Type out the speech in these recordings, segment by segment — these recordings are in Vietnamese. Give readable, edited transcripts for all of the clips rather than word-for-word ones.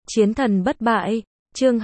Chiến thần bất bại, chương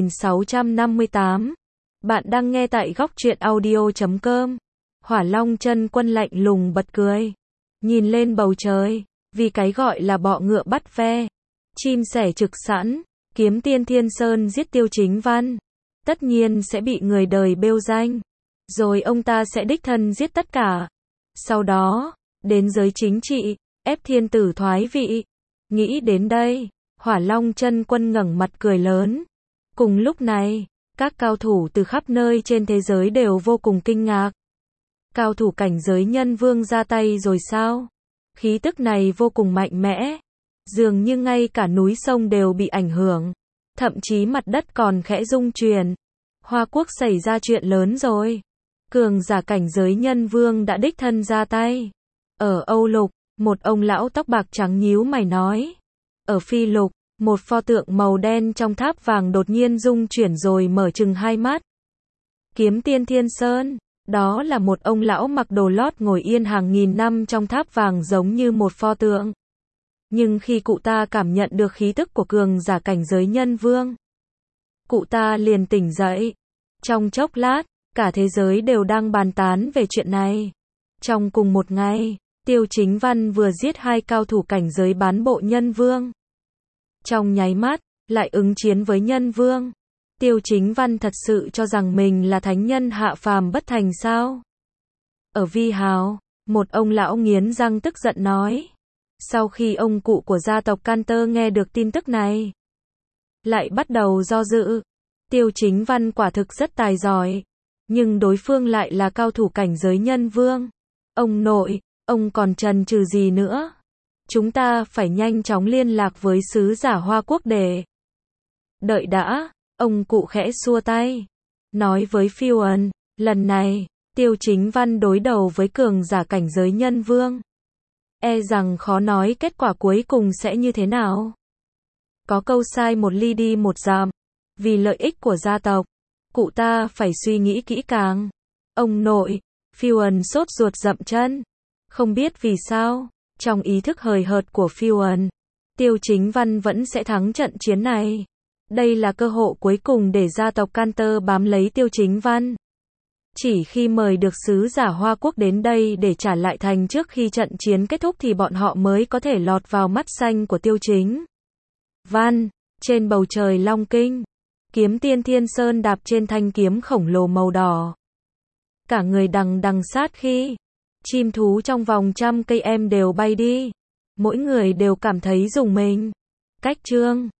2658. Bạn đang nghe tại góc truyện audio.com. Hỏa Long chân quân lạnh lùng bật cười. Nhìn lên bầu trời, vì cái gọi là bọ ngựa bắt ve. Chim sẻ trực sẵn, kiếm tiên Thiên Sơn giết Tiêu Chính Văn. Tất nhiên sẽ bị người đời bêu danh. Rồi ông ta sẽ đích thân giết tất cả. Sau đó, đến giới chính trị, ép thiên tử thoái vị. Nghĩ đến đây, Hỏa Long chân quân ngẩng mặt cười lớn. Cùng lúc này, các cao thủ từ khắp nơi trên thế giới đều vô cùng kinh ngạc. Cao thủ cảnh giới nhân vương ra tay rồi sao? Khí tức này vô cùng mạnh mẽ. Dường như ngay cả núi sông đều bị ảnh hưởng. Thậm chí mặt đất còn khẽ rung chuyển. Hoa Quốc xảy ra chuyện lớn rồi. Cường giả cảnh giới nhân vương đã đích thân ra tay. Ở Âu Lục, một ông lão tóc bạc trắng nhíu mày nói. Ở Phi Lục, một pho tượng màu đen trong tháp vàng đột nhiên rung chuyển rồi mở trừng hai mắt. Kiếm tiên Thiên Sơn, đó là một ông lão mặc đồ lót ngồi yên hàng nghìn năm trong tháp vàng giống như một pho tượng. Nhưng khi cụ ta cảm nhận được khí tức của cường giả cảnh giới nhân vương, cụ ta liền tỉnh dậy. Trong chốc lát, cả thế giới đều đang bàn tán về chuyện này. Trong cùng một ngày, Tiêu Chính Văn vừa giết hai cao thủ cảnh giới bán bộ nhân vương. Trong nháy mắt, lại ứng chiến với nhân vương. Tiêu Chính Văn thật sự cho rằng mình là thánh nhân hạ phàm bất thành sao? Ở Vi Hào, một ông lão nghiến răng tức giận nói. Sau khi ông cụ của gia tộc Canter nghe được tin tức này, lại bắt đầu do dự. Tiêu Chính Văn quả thực rất tài giỏi, nhưng đối phương lại là cao thủ cảnh giới nhân vương. Ông nội, ông còn chần chừ gì nữa? Chúng ta phải nhanh chóng liên lạc với sứ giả Hoa Quốc để. Đợi đã, ông cụ khẽ xua tay. Nói với Phiêu lần này, Tiêu Chính Văn đối đầu với cường giả cảnh giới nhân vương. E rằng khó nói kết quả cuối cùng sẽ như thế nào. Có câu sai một ly đi một dặm. Vì lợi ích của gia tộc, cụ ta phải suy nghĩ kỹ càng. Ông nội, Phiêu sốt ruột dậm chân. Không biết vì sao, trong ý thức hời hợt của Phiêu Tiêu Chính Văn vẫn sẽ thắng trận chiến này. Đây là cơ hội cuối cùng để gia tộc Canter bám lấy Tiêu Chính Văn. Chỉ khi mời được sứ giả Hoa Quốc đến đây để trả lại thành trước khi trận chiến kết thúc thì bọn họ mới có thể lọt vào mắt xanh của Tiêu Chính Văn. Trên bầu trời Long Kinh, kiếm tiên Thiên Sơn đạp trên thanh kiếm khổng lồ màu đỏ. Cả người đằng đằng sát khí. Chim thú trong vòng 100 cây em đều bay đi. Mỗi người đều cảm thấy rùng mình. Cách chương